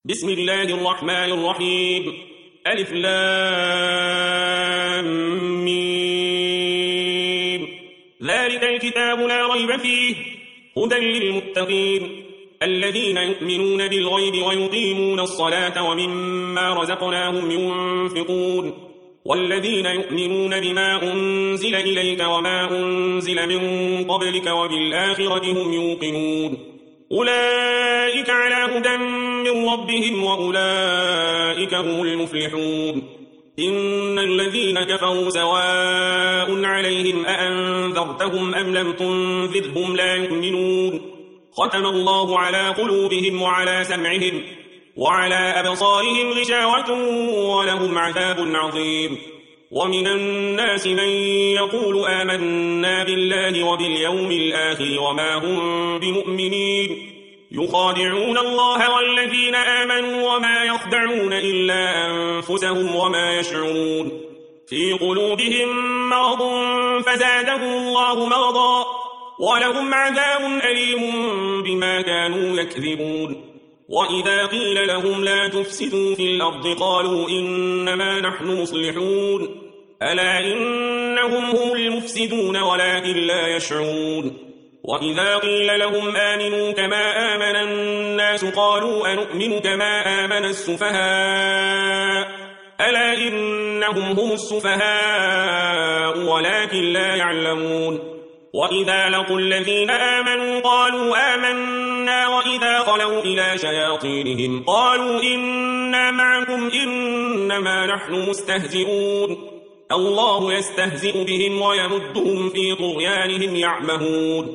بسم الله الرحمن الرحيم ألف لام ميم ذلك الكتاب لا ريب فيه هدى للمتقين الذين يؤمنون بالغيب ويقيمون الصلاة ومما رزقناهم ينفقون والذين يؤمنون بما أنزل إليك وما أنزل من قبلك وبالآخرة هم يوقنون أولئك على هدى من ربهم وأولئك هم المفلحون إن الذين كفروا سواء عليهم أأنذرتهم أم لم تنذرهم لا يؤمنون ختم الله على قلوبهم وعلى سمعهم وعلى أبصارهم غشاوة ولهم عذاب عظيم ومن الناس من يقول آمنا بالله وباليوم الآخر وما هم بمؤمنين يخادعون الله والذين آمنوا وما يخدعون إلا أنفسهم وما يشعرون في قلوبهم مرض فزادهم الله مرضا ولهم عذاب أليم بما كانوا يكذبون وإذا قيل لهم لا تفسدوا في الأرض قالوا إنما نحن مصلحون ألا إنهم هم المفسدون ولكن لا يشعرون وإذا قيل لهم آمنوا كما آمن الناس قالوا أنؤمن كما آمن السفهاء ألا إنهم هم السفهاء ولكن لا يعلمون وإذا لقوا الذين آمنوا قالوا آمنا وإذا خلوا إلى شياطينهم قالوا إنا معكم إنما نحن مستهزئون الله يستهزئ بهم ويمدهم في طغيانهم يعمهون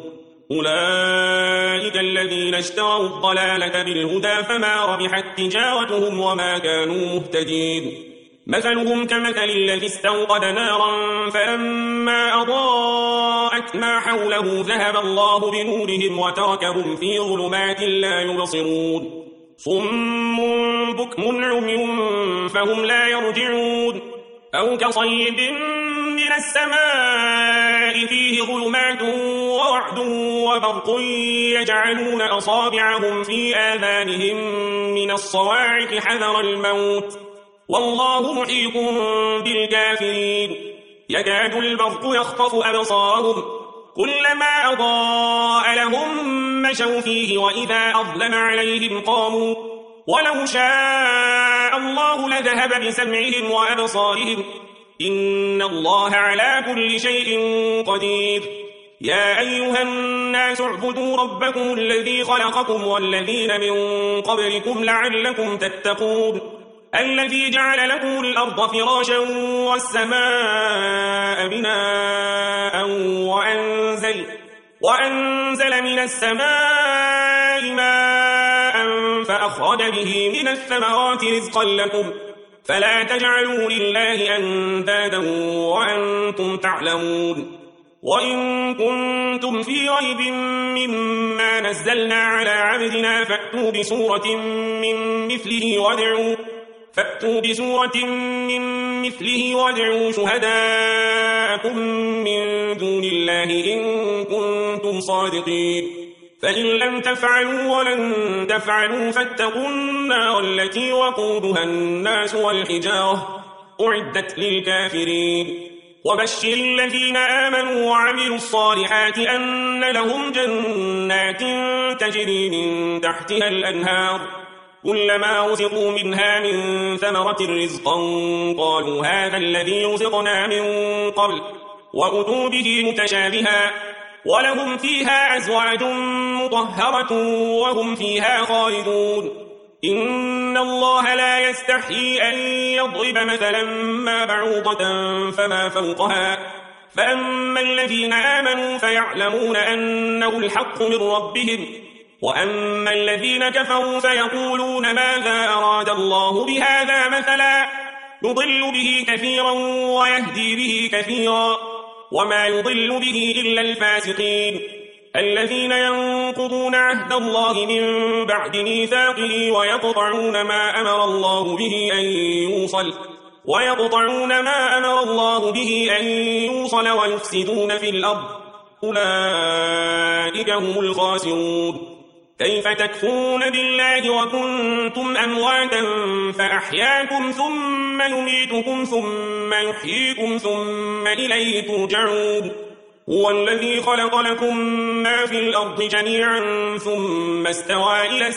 أولئك الذين اشتروا الضلالة بالهدى فما ربحت تجارتهم وما كانوا مهتدين مثلهم كمثل الذي استوقد نارا فلما أضاءت ما حوله ذهب الله بنورهم وتركهم في ظلمات لا يبصرون صم بكم عمي فهم لا يرجعون أو كصيب من السماء فيه ظلمات ورعد وبرق يجعلون أصابعهم في آذانهم من الصواعق حذر الموت والله محيط بالكافرين يكاد البرق يخطف أبصارهم كلما أضاء لهم مشوا فيه وإذا أظلم عليهم قاموا ولو شاء الله لذهب بسمعهم وأبصارهم إن الله على كل شيء قدير يا أيها الناس اعبدوا ربكم الذي خلقكم والذين من قبلكم لعلكم تتقون الذي جعل لكم الأرض فراشا والسماء بناء وأنزل من السماء ماء فأخرج به من الثمرات رزقا لكم فلا تجعلوا لله أندادا وأنتم تعلمون وإن كنتم في ريب مما نزلنا على عبدنا فأتوا بسورة من مثله وادعوا شهداءكم من دون الله إن كنتم صادقين فإن لم تفعلوا ولن تفعلوا فاتقوا النار التي وقودها الناس والحجارة أعدت للكافرين وبشر الذين آمنوا وعملوا الصالحات أن لهم جنات تجري من تحتها الأنهار كلما رزقوا منها من ثمرة رزقا قالوا هذا الذي رزقنا من قبل وأتوا به متشابها ولهم فيها أزواج مطهرة وهم فيها خالدون إن الله لا يستحيي أن يضرب مثلا ما بعوضة فما فوقها فأما الذين آمنوا فيعلمون أنه الحق من ربهم وأما الذين كفروا فيقولون ماذا أراد الله بهذا مثلا يضل به كثيرا ويهدي به كثيرا وما يضل به إلا الفاسقين الذين ينقضون عهد الله من بعد ميثاقه ويقطعون ما أمر الله به أن يوصل ويفسدون في الأرض أولئك هم الخاسرون كيف تكفرون بالله وكنتم أمواتا فأحياكم ثم يميتكم ثم يحييكم ثم إليه ترجعون هو الذي خلق لكم ما في الأرض جميعا ثم استوى إلى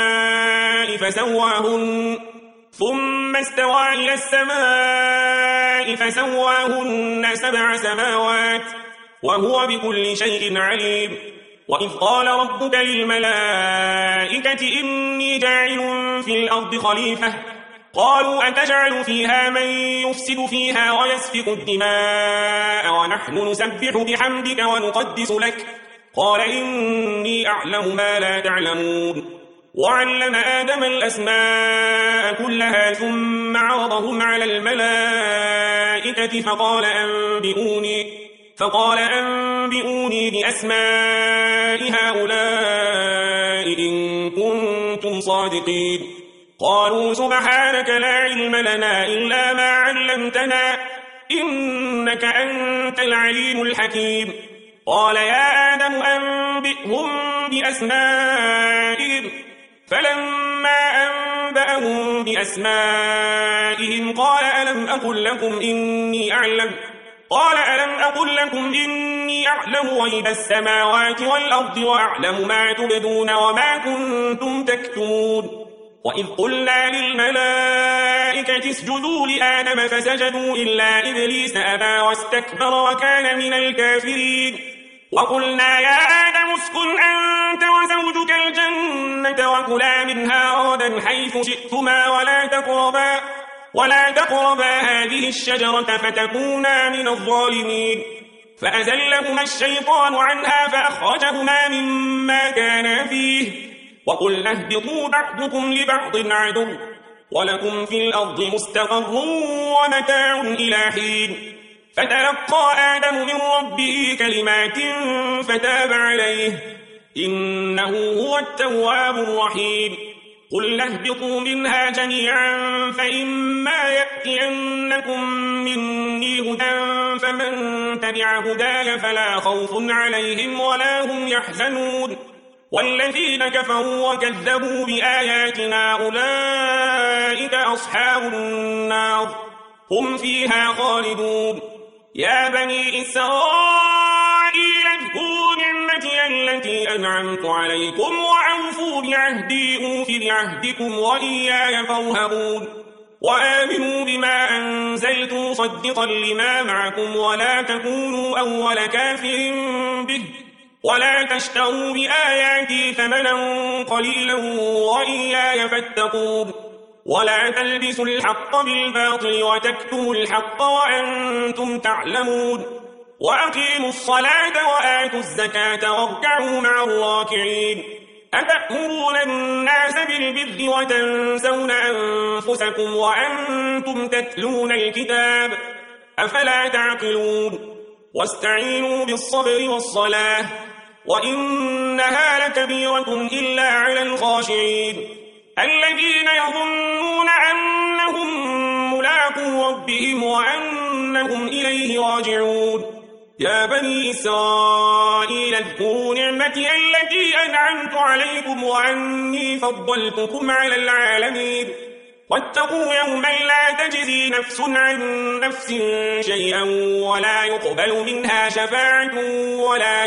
السماء فسواهن 7 سماوات وهو بكل شيء عليم وإذ قال ربك للملائكة إني جاعل في الأرض خليفة قالوا أتجعل فيها من يفسد فيها ويسفك الدماء ونحن نسبح بحمدك ونقدس لك قال إني أعلم ما لا تعلمون وعلم آدم الأسماء كلها ثم عرضهم على الملائكة فقال أنبئوني بأسماء هؤلاء إن كنتم صادقين قالوا سبحانك لا علم لنا إلا ما علمتنا إنك أنت العليم الحكيم قال يا آدم أنبئهم بأسمائهم فلما أنبأهم بأسمائهم قال ألم أقل لكم إني أعلم غيب السماوات والأرض وأعلم ما تبدون وما كنتم تكتمون وإذ قلنا للملائكة اسجدوا لآدم فسجدوا إلا إبليس أبى واستكبر وكان من الكافرين وقلنا يا آدم اسكن أنت وزوجك الجنة وكلا منها رغدا حيث شئتما ولا تقربا هذه الشجرة فتكونا من الظالمين فأزلهما الشيطان عنها فأخرجهما مما كانا فيه وقلنا اهبطوا بعضكم لبعض عدو ولكم في الأرض مستقر ومتاع إلى حين فتلقى آدم من ربه كلمات فتاب عليه إنه هو التواب الرحيم قل اهبطوا منها جميعا فإما يأتينكم مني هدى فمن تبع هداي فلا خوف عليهم ولا هم يحزنون والذين كفروا وكذبوا بآياتنا أولئك أصحاب النار هم فيها خالدون يا بني إسرائيل اذكروا نعمتي التي أنعمت عليكم وأوفوا بعهدي أوف بعهدكم وإياي فارهبون وآمنوا بما أنزلت مصدقا لما معكم ولا تكونوا أول كافر به ولا تشتروا بآياتي ثمنا قليلا وإياي فاتقون ولا تلبسوا الحق بالباطل وتكتموا الحق وأنتم تعلمون وأقيموا الصلاة وآتوا الزكاة واركعوا مع الراكعين أتأمرون الناس بالبر وتنسون أنفسكم وأنتم تتلون الكتاب أفلا تعقلون واستعينوا بالصبر والصلاة وإنها لكبيرة إلا على الخاشعين الذين يظنون أنهم ملاقو ربهم وأنهم إليه راجعون يا بني إسرائيل اذكروا نعمتي التي أنعمت عليكم وأني فضلتكم على العالمين واتقوا يوما لا تجزي نفس عن نفس شيئا ولا يقبل منها شفاعة ولا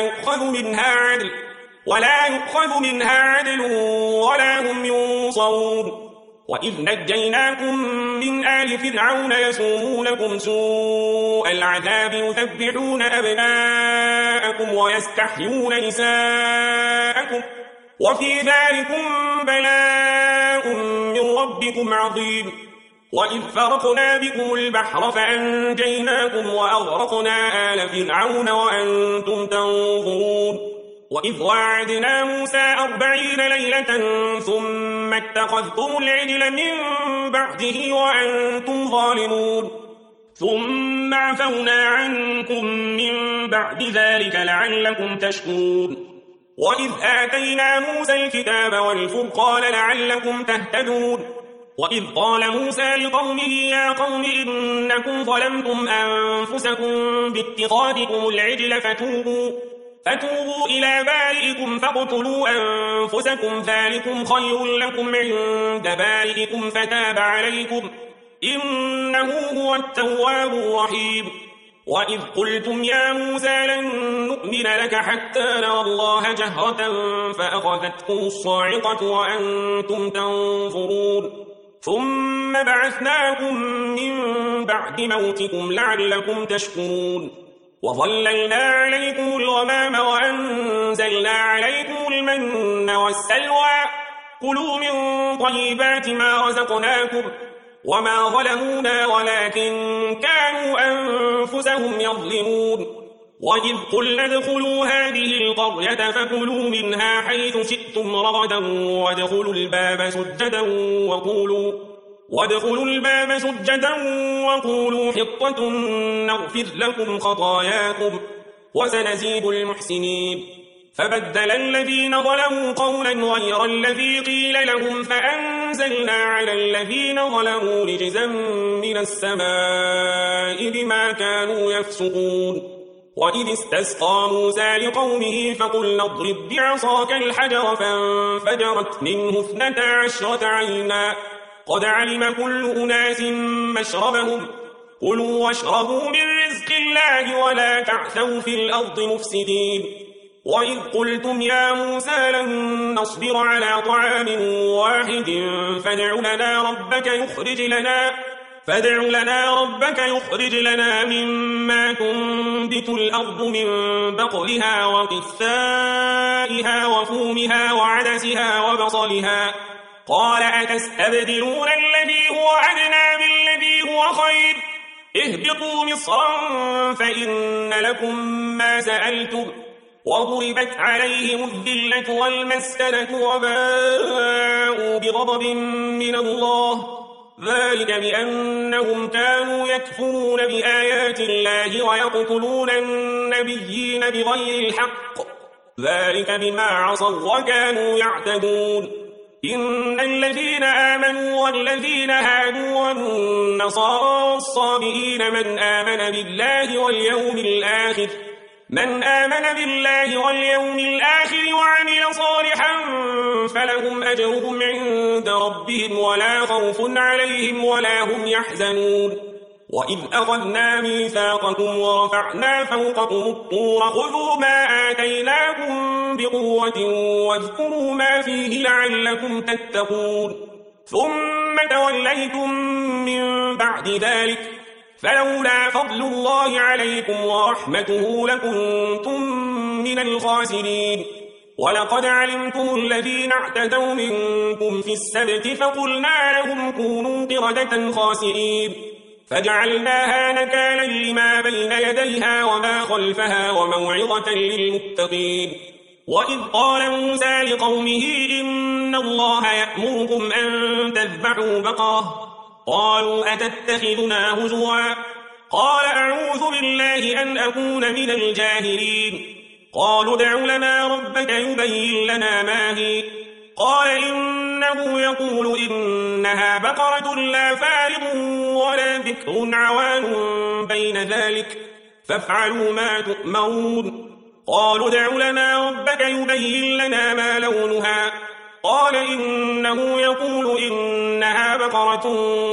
يؤخذ منها عدل ولا هم ينصرون وإذ نجيناكم من آل فرعون يسومونكم سوء العذاب يذبحون أبناءكم ويستحيون نساءكم وفي ذلكم بلاء من ربكم عظيم وإذ فرقنا بكم البحر فأنجيناكم وأغرقنا آل فرعون وأنتم تنظرون وإذ وعدنا موسى 40 ليلة ثم اتخذتم العجل من بعده وأنتم ظالمون ثم عفونا عنكم من بعد ذلك لعلكم تشكرون وإذ آتينا موسى الكتاب والفرقان لعلكم تهتدون وإذ قال موسى لقومه يا قوم إنكم ظلمتم أنفسكم باتخاذكم العجل فتوبوا إلى بارئكم فاقتلوا أنفسكم ذلكم خير لكم عند بارئكم فتاب عليكم إنه هو التواب الرحيم. وإذ قلتم يا موسى لن نؤمن لك حتى نرى الله جهرة فأخذتكم الصاعقة وأنتم تنظرون ثم بعثناكم من بعد موتكم لعلكم تشكرون وظللنا عليكم الغمام وأنزلنا عليكم المن والسلوى كلوا من طيبات ما رزقناكم وما ظلمونا ولكن كانوا أنفسهم يظلمون. وإذ قلنا ادخلوا هذه القرية فكلوا منها حيث شئتم رغدا وادخلوا الباب سجدا وقولوا حطة نغفر لكم خطاياكم وسنزيد المحسنين. فبدل الذين ظلموا قولا غير الذي قيل لهم فأنزلنا على الذين ظلموا رجزا من السماء بما كانوا يفسقون. وإذ استسقى موسى لقومه فقلنا اضرب بعصاك الحجر فانفجرت منه 12 عينا قد علم كل أناس مشربهم كلوا واشربوا من رزق الله ولا تعثوا في الأرض مفسدين. وإذ قلتم يا موسى لن نصبر على طعام واحد فادع لنا ربك يخرج لنا مما تنبت الأرض من بقلها وقثائها وفومها وعدسها وبصلها قال أتستبدلون الذي هو أدنى بالذي هو خير اهبطوا مصرا فإن لكم ما سألتم وضربت عليهم الذلة والمسكنة وباءوا بغضب من الله ذلك بأنهم كانوا يكفرون بآيات الله ويقتلون النبيين بغير الحق ذلك بما عصوا وكانوا يعتدون. إن الذين آمنوا والذين هادوا والنصارى والصابئين من آمن بالله واليوم الآخر وعمل صالحا فلهم أجرهم عند ربهم ولا خوف عليهم ولا هم يحزنون. وإذ أخذنا ميثاقكم ورفعنا فوقكم الطور خذوا ما آتيناكم بقوة واذكروا ما فيه لعلكم تتقون ثم توليتم من بعد ذلك فلولا فضل الله عليكم ورحمته لكنتم من الخاسرين. ولقد علمتم الذين اعتدوا منكم في السبت فقلنا لهم كونوا قردة خاسئين فجعلناها نكالا لما بين يديها وما خلفها وموعظة للمتقين. وإذ قال موسى لقومه إن الله يأمركم أن تذبحوا بقرة قالوا أتتخذنا هزوا قال أعوذ بالله أن أكون من الجاهلين. قالوا ادع لنا ربك يبين لنا ما هي قال إنه يقول إنها بقرة لا فارض ولا بكر عوان بين ذلك فافعلوا ما تؤمرون. قالوا ادع لنا ربك يبين لنا ما لونها قال إنه يقول إنها بقرة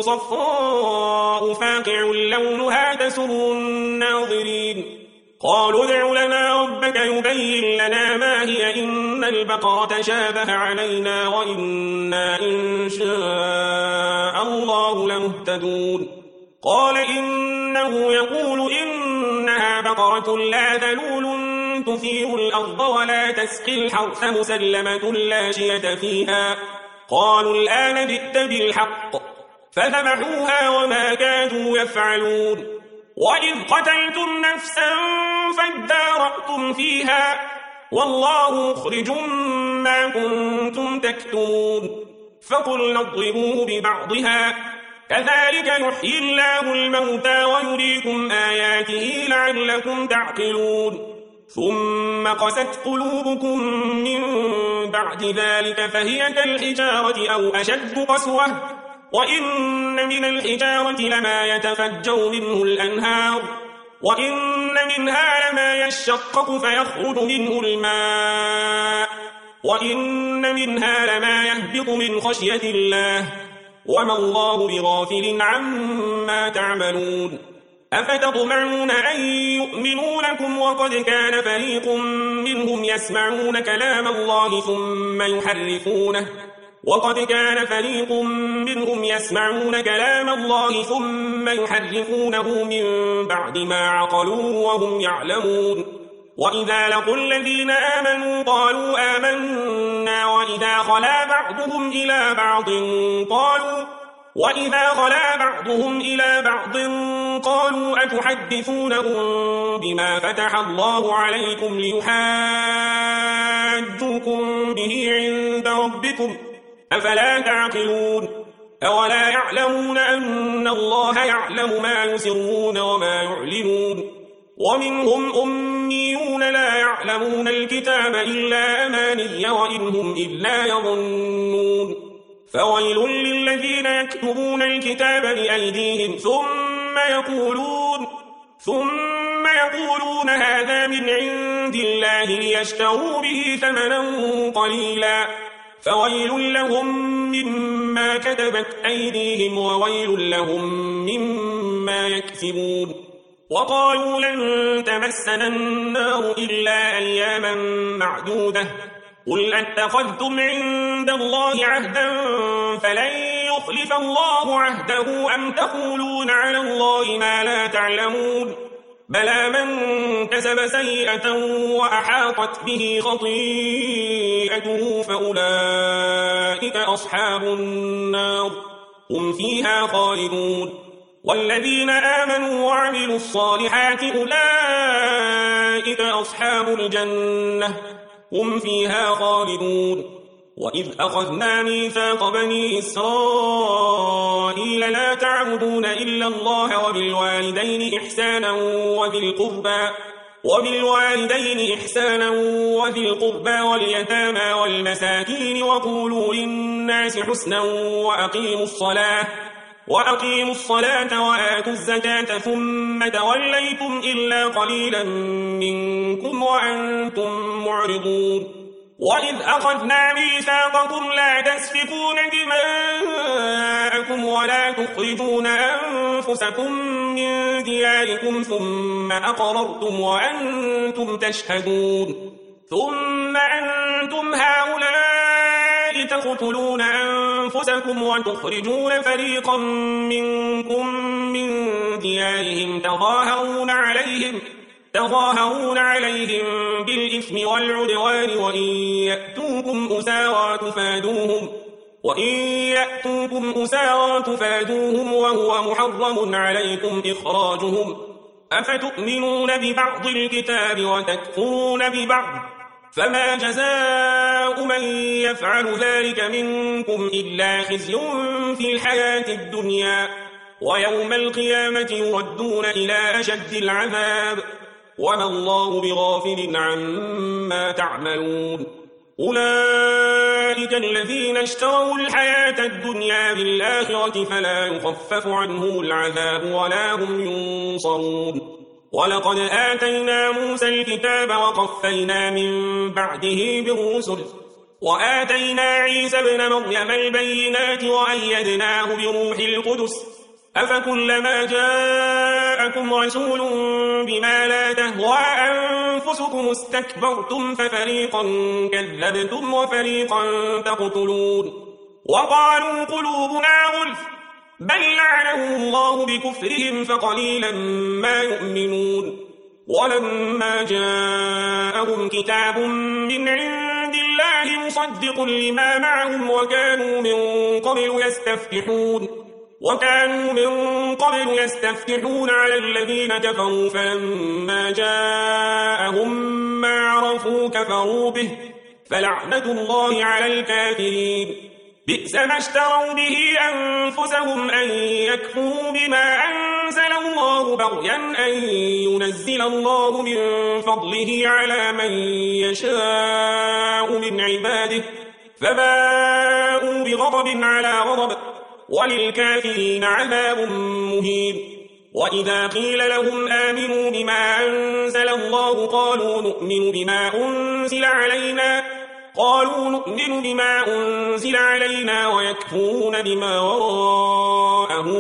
صفراء فاقع لونها تسر الناظرين. قالوا ادع لنا ربك يبين لنا ما هي إن البقرة شابه علينا وإنا إن شاء الله لمهتدون. قال إنه يقول إنها بقرة لا ذلول تثير الأرض ولا تسقي الحرث مسلمة لا شية فيها قالوا الآن جئت بالحق فذبحوها وما كادوا يفعلون. وإذ قتلتم نفسا فادارأتم فيها والله مخرج ما كنتم تكتمون فقلنا اضربوه ببعضها كذلك يحيي الله الموتى ويريكم آياته لعلكم تعقلون. ثم قست قلوبكم من بعد ذلك فهي كالحجارة أو أشد قسوة وإن من الحجارة لما يتفجر منه الأنهار وإن منها لما يشقق فيخرج منه الماء وإن منها لما يهبط من خشية الله وما الله بغافل عما تعملون أفتطمعون أن يؤمنوا لكم وقد كان فريق منهم يسمعون كلام الله ثم يحرفونه من بعد ما عقلوه وهم يعلمون وإذا لقوا الذين آمنوا قالوا آمنا وإذا خلا بعضهم إلى بعض قالوا أتحدثونهم بما فتح الله عليكم ليحاجوكم به عند ربكم أفلا تعقلون أولا يعلمون أن الله يعلم ما يسرون وما يعلنون ومنهم أميون لا يعلمون الكتاب إلا أماني وإن هم إلا يظنون فويل للذين يكتبون الكتاب بأيديهم ثم يقولون هذا من عند الله ليشتروا به ثمنا قليلا فويل لهم مما كتبت أيديهم وويل لهم مما يكسبون وقالوا لن تمسنا النار إلا أياما معدودة قل أتخذتم عند الله عهدا فلن يخلف الله عهده أم تقولون على الله ما لا تعلمون بلى من كسب سيئة وأحاطت به خطيئته فأولئك أصحاب النار هم فيها خالدون والذين آمنوا وعملوا الصالحات أولئك أصحاب الجنة هم فيها خالدون وإذ أخذنا ميثاق بني إسرائيل لا تعبدون إلا الله وبالوالدين إحسانا وذي القربى واليتامى والمساكين وقولوا للناس حسنا وأقيموا الصلاة وآتوا الزكاة ثم توليتم إلا قليلا منكم وأنتم معرضون وإذ أخذنا ميثاقكم لا تسفكون دماءكم ولا تخرجون أنفسكم من دياركم ثم أقررتم وأنتم تشهدون ثم أنتم هؤلاء تقتلون أنفسكم وتخرجون فريقا منكم من ديارهم تظاهرون عليهم بالإثم والعدوان وإن يأتوكم أسارى تفادوهم وهو محرم عليكم إخراجهم أفتؤمنون ببعض الكتاب وتكفرون ببعض فما جزاء من يفعل ذلك منكم إلا خزي في الحياة الدنيا ويوم القيامة يردون إلى أشد العذاب وما الله بغافل عما تعملون أولئك الذين اشتروا الحياة الدنيا بالآخرة فلا يخفف عنهم العذاب ولا هم ينصرون ولقد آتينا موسى الكتاب وقفينا من بعده بالرسل وآتينا عيسى ابن مريم البينات وأيدناه بروح القدس أفكلما جاءكم رسول بما لا تهوى أنفسكم استكبرتم ففريقا كذبتم وفريقا تقتلون وقالوا قلوبنا غلف بل لعنهم الله بكفرهم فقليلا ما يؤمنون ولما جاءهم كتاب من عند الله مصدق لما معهم وكانوا من قبل يستفتحون على الذين كفروا فلما جاءهم ما عرفوا كفروا به فلعنة الله على الكافرين بئس ما اشتروا به أنفسهم أن يكفروا بما أنزل الله بغيا أن ينزل الله من فضله على من يشاء من عباده فباءوا بغضب على غضب وللكافرين عذاب مهين وإذا قيل لهم آمنوا بما أنزل الله قالوا نؤمن بما أنزل علينا ويكفرون بما وراءه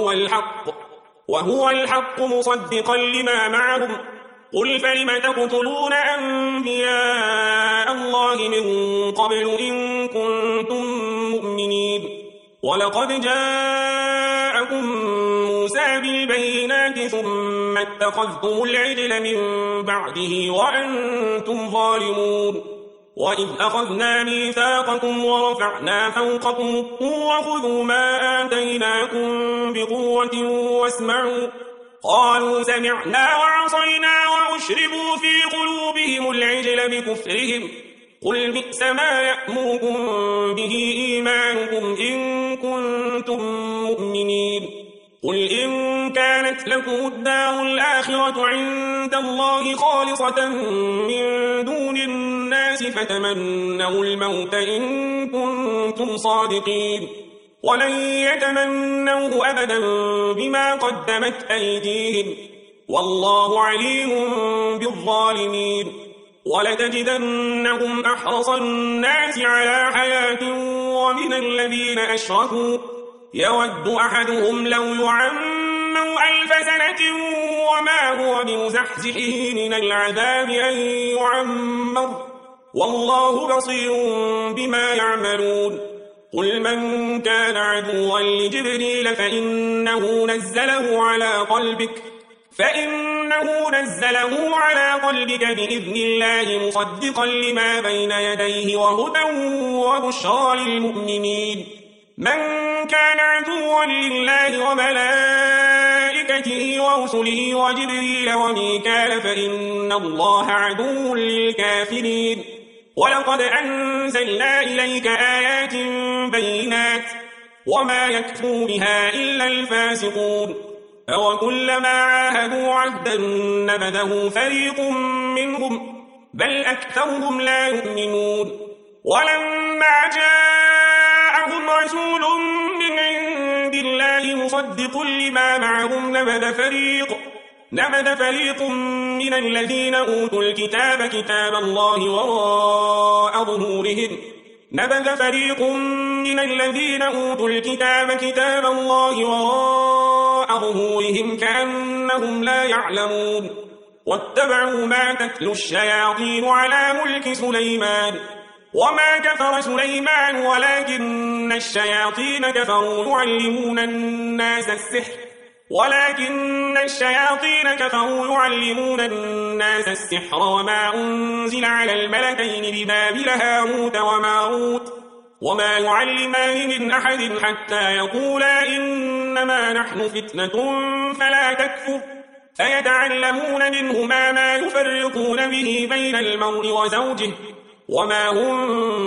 وهو الحق مصدقا لما معهم قل فلم تقتلون أنبياء الله من قبل إن كنتم مؤمنين ولقد جاءكم موسى بالبينات ثم اتخذتم العجل من بعده وأنتم ظالمون وإذ أخذنا ميثاقكم ورفعنا فوقكم الطور خذوا ما آتيناكم بقوة واسمعوا قالوا سمعنا وعصينا وأشربوا في قلوبهم العجل بكفرهم قل بئس ما يأمركم به إيمانكم إن كنتم مؤمنين قل إن كانت لكم الدار الآخرة عند الله خالصة من دون الناس فتمنوا الموت إن كنتم صادقين ولن يتمنوه أبدا بما قدمت أيديهم والله عليم بالظالمين ولتجدنهم أحرص الناس على حياة ومن الذين أشركوا يود أحدهم لو يعمر 1000 سنة وما هو بمزحزحه من العذاب أن يعمر والله بصير بما يعملون قل من كان عدوا لجبريل فإنه نزله على قلبك بإذن الله مصدقا لما بين يديه وهدى وبشرى للمؤمنين من كان عدوا لله وملائكته ورسله وجبريل وميكال فإن الله عدو للكافرين ولقد أنزلنا إليك آيات بينات وما يكفر بها إلا الفاسقون أوكلما عاهدوا عهدا نبذه فريق منهم بل أكثرهم لا يؤمنون ولما جاءهم رسول من عند الله مصدق لما معهم نبذ فريق من الذين أوتوا الكتاب كتاب الله وراء ظهورهم كأنهم لا يعلمون واتبعوا ما تتلو الشياطين على ملك سليمان وما كفر سليمان ولكن الشياطين كفروا يعلمون الناس السحر وما أنزل على الملكين ببابل هاروت وماروت وما يعلمان من أحد حتى يقولا إنما نحن فتنة فلا تكفر فيتعلمون منهما ما يفرقون به بين المرء وزوجه وما هم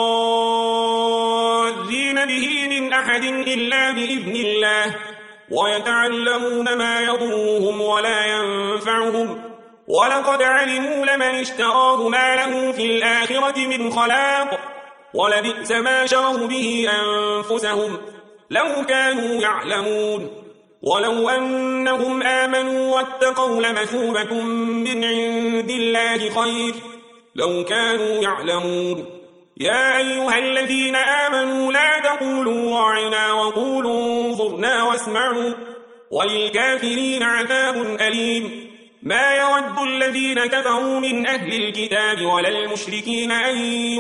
بضارين به من أحد إلا بإذن الله ويتعلمون ما يضرهم ولا ينفعهم ولقد علموا لمن اشتراه ما له في الآخرة من خلاق ولبئس ما شروا به أنفسهم لو كانوا يعلمون ولو أنهم آمنوا واتقوا لمثوبة من عند الله خير لو كانوا يعلمون يا أيها الذين آمنوا لا تقولوا راعنا وقولوا انظرنا واسمعوا وللكافرين عذاب أليم ما يود الذين كفروا من أهل الكتاب ولا المشركين أن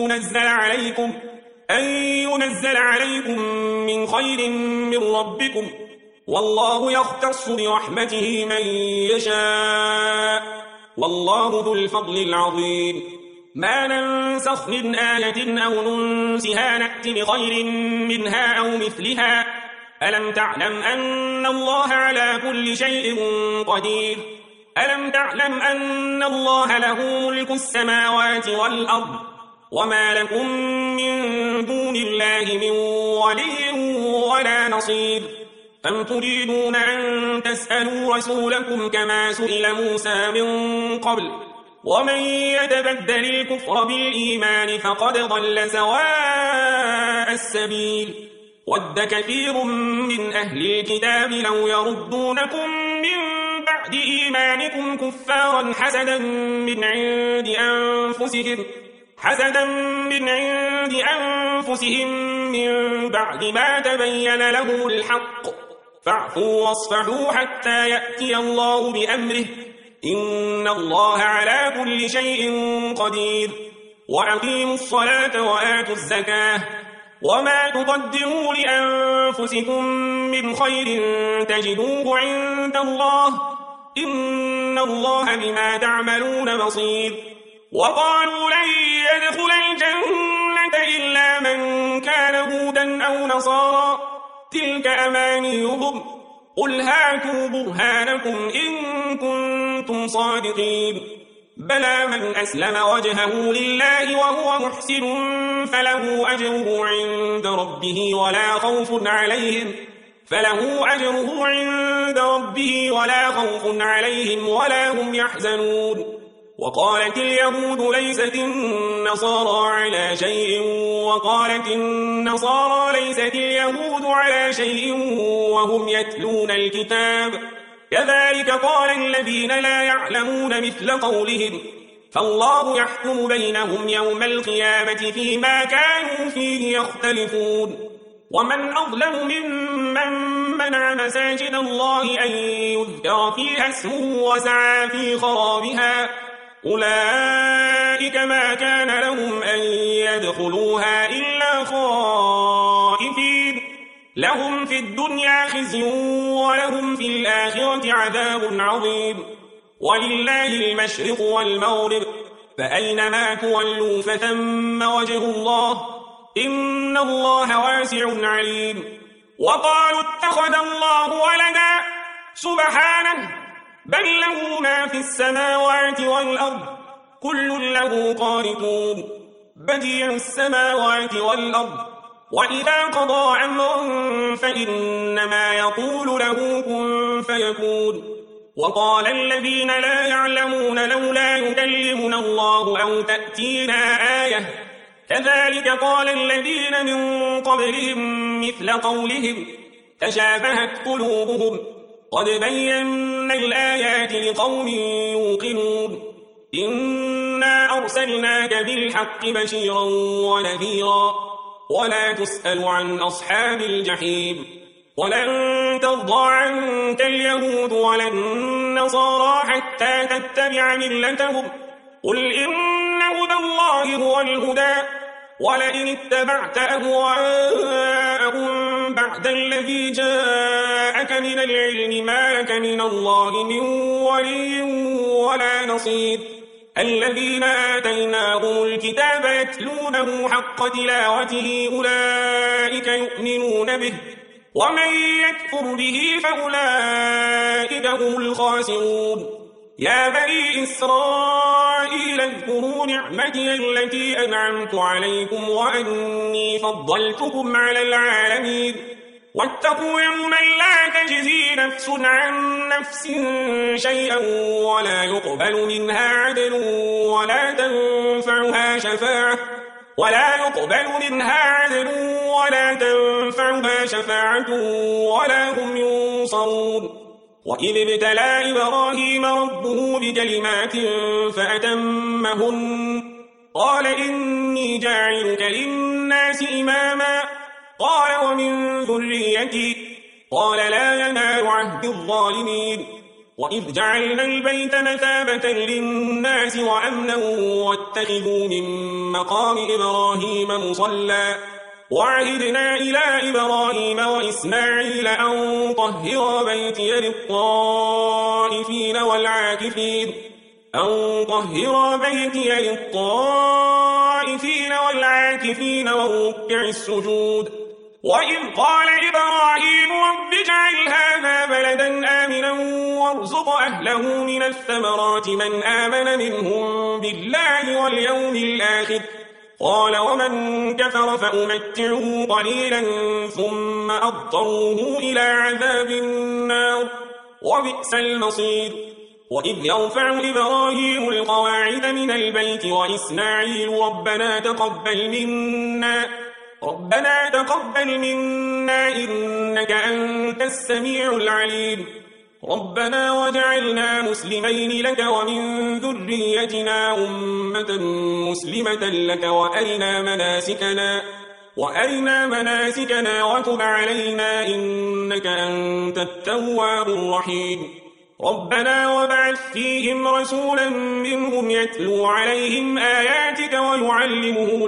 ينزل عليكم من خير من ربكم والله يختص برحمته من يشاء والله ذو الفضل العظيم ما ننسخ من آية أو ننسها نأت بخير منها أو مثلها ألم تعلم أن الله على كل شيء قدير ألم تعلم أن الله له ملك السماوات والأرض وما لكم من دون الله من ولي ولا نصير أم تريدون أن تسألوا رسولكم كما سئل موسى من قبل ومن يتبدل الكفر بالإيمان فقد ضل سواء السبيل ود كثير من أهل الكتاب لو يردونكم من بعد إيمانكم كفارا حسدا من عند أنفسهم من بعد ما تبين لهم الحق فاعفوا واصفحوا حتى يأتي الله بأمره إن الله على كل شيء قدير وأقيموا الصلاة وآتوا الزكاة وما تقدموا لأنفسكم من خير تجدوه عند الله إن الله بما تعملون بصير وقالوا لن يدخل الجنة إلا من كان هودا أو نصارى تلك أمانيهم قل هاتوا برهانكم إن كنتم صادقين بلى من أسلم وجهه لله وهو محسن فله أجره عند ربه ولا خوف عليهم ولا هم يحزنون وقالت اليهود ليست النصارى على شيء وقالت النصارى ليست اليهود على شيء وهم يتلون الكتاب كذلك قال الذين لا يعلمون مثل قولهم فالله يحكم بينهم يوم القيامة فيما كانوا فيه يختلفون ومن أظلم ممن منع مساجد الله أن يذكر فيها اسمه وسعى في خرابها أولئك ما كان لهم أن يدخلوها إلا خائفين لهم في الدنيا خزي ولهم في الآخرة عذاب عظيم ولله المشرق والمغرب فأينما تولوا فثم وجه الله إن الله واسع عليم وقالوا اتخذ الله ولدا سبحانه بل له ما في السماوات والأرض كل له قانتون بديع السماوات والأرض وإذا قضى أمرا فإنما يقول له كن فيكون وقال الذين لا يعلمون لولا يكلمنا الله أو تأتينا آية كذلك قال الذين من قبلهم مثل قولهم تشابهت قلوبهم قد بينا الآيات لقوم يوقنون إنا أرسلناك بالحق بشيرا ونذيرا ولا تسأل عن أصحاب الجحيم ولن ترضى عنك اليهود ولا النصارى حتى تتبع ملتهم قل إن هدى الله هو الهدى ولئن اتبعت أهواءهم بعد الذي جاءك من العلم ما لك من الله من ولي ولا نصير الذين آتيناهم الكتاب يتلونه حق تلاوته أولئك يؤمنون به ومن يكفر به فأولئك هم الخاسرون يا بني إسرائيل اذكروا نعمتي التي أنعمت عليكم وأني فضلتكم على العالمين واتقوا يوما لا تجزي نفس عن نفس شيئا ولا يقبل منها عدل ولا تنفعها شفاعة ولا هم ينصرون وإذ ابتلى إبراهيم ربه بكلمات فأتمهن قال إني جاعلك للناس إماما قال ومن ذريتي قال لا ينال عهد الظالمين وإذ جعلنا البيت مثابة للناس وأمنا واتخذوا من مقام إبراهيم مصلى وعهدنا إلى إبراهيم وإسماعيل أن طهر بيتي للطائفين والعاكفين والركع السجود وإذ قال إبراهيم رب اجعل هذا بلدا آمنا وارزق أهله من الثمرات من آمن منهم بالله واليوم الآخر قال ومن كفر فأمتعه قليلا ثم أضطره إلى عذاب النار وبئس المصير وإذ يرفع إبراهيم القواعد من البيت وإسماعيل ربنا تقبل منا ربنا تقبل منا إنك أنت السميع العليم ربنا واجعلنا مسلمين لك ومن ذريتنا أمة مسلمة لك وأرنا مناسكنا وتب علينا إنك أنت التواب الرحيم ربنا وابعث فيهم رسولا منهم يتلو عليهم آياتك ويعلمهم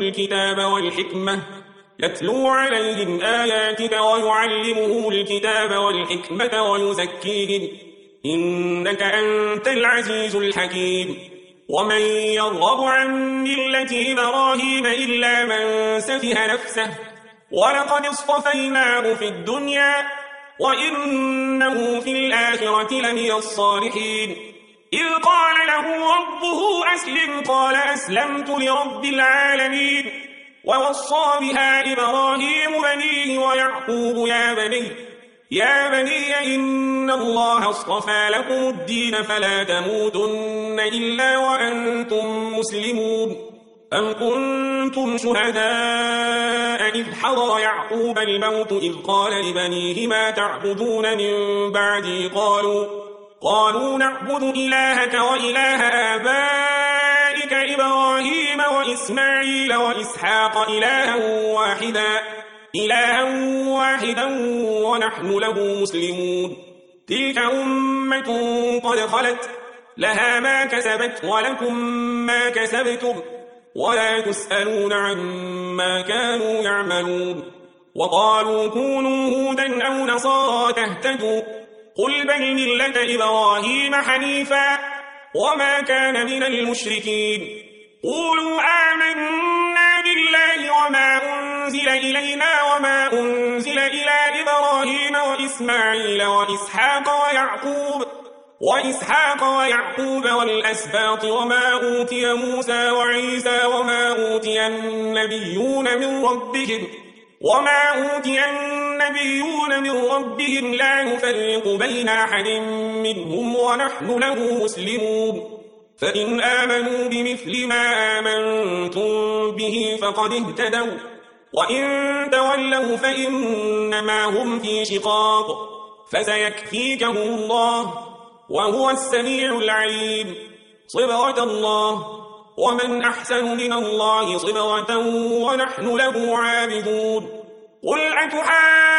الكتاب والحكمة ويزكيهم إنك أنت العزيز الحكيم ومن يرغب عن ملة إبراهيم إلا من سفه نفسه ولقد اصطفيناه في الدنيا وإنه في الآخرة لمن الصالحين إذ قال له ربه أسلم قال أسلمت لرب العالمين ووصى بها إبراهيم بنيه ويعقوب يا بني إن الله اصطفى لكم الدين فلا تموتن إلا وأنتم مسلمون أم كنتم شهداء إذ حضر يعقوب الموت إذ قال لبنيه ما تعبدون من بعدي قالوا نعبد إلهك وإله آبائك إبراهيم وإسماعيل وإسحاق إلها واحدا ونحن له مسلمون تلك أمة قد خلت لها ما كسبت ولكم ما كسبتم ولا تسألون عما كانوا يعملون وقالوا كونوا هودا أو نصارى تهتدوا قل بل ملة إبراهيم حنيفا وما كان من المشركين قولوا آمنا بالله وما أنزل إلينا وما أنزل إلى إبراهيم وإسماعيل وإسحاق ويعقوب والأسباط وما أوتي موسى وعيسى وما أوتي النبيون من ربهم لا نفرق بين أحد منهم ونحن له مسلمون فإن آمنوا بمثل ما آمنتم به فقد اهتدوا وإن تولوا فإنما هم في شقاق فسيكفيكهم الله وهو السميع العليم صبغة الله ومن أحسن من الله صبغة ونحن له عابدون قل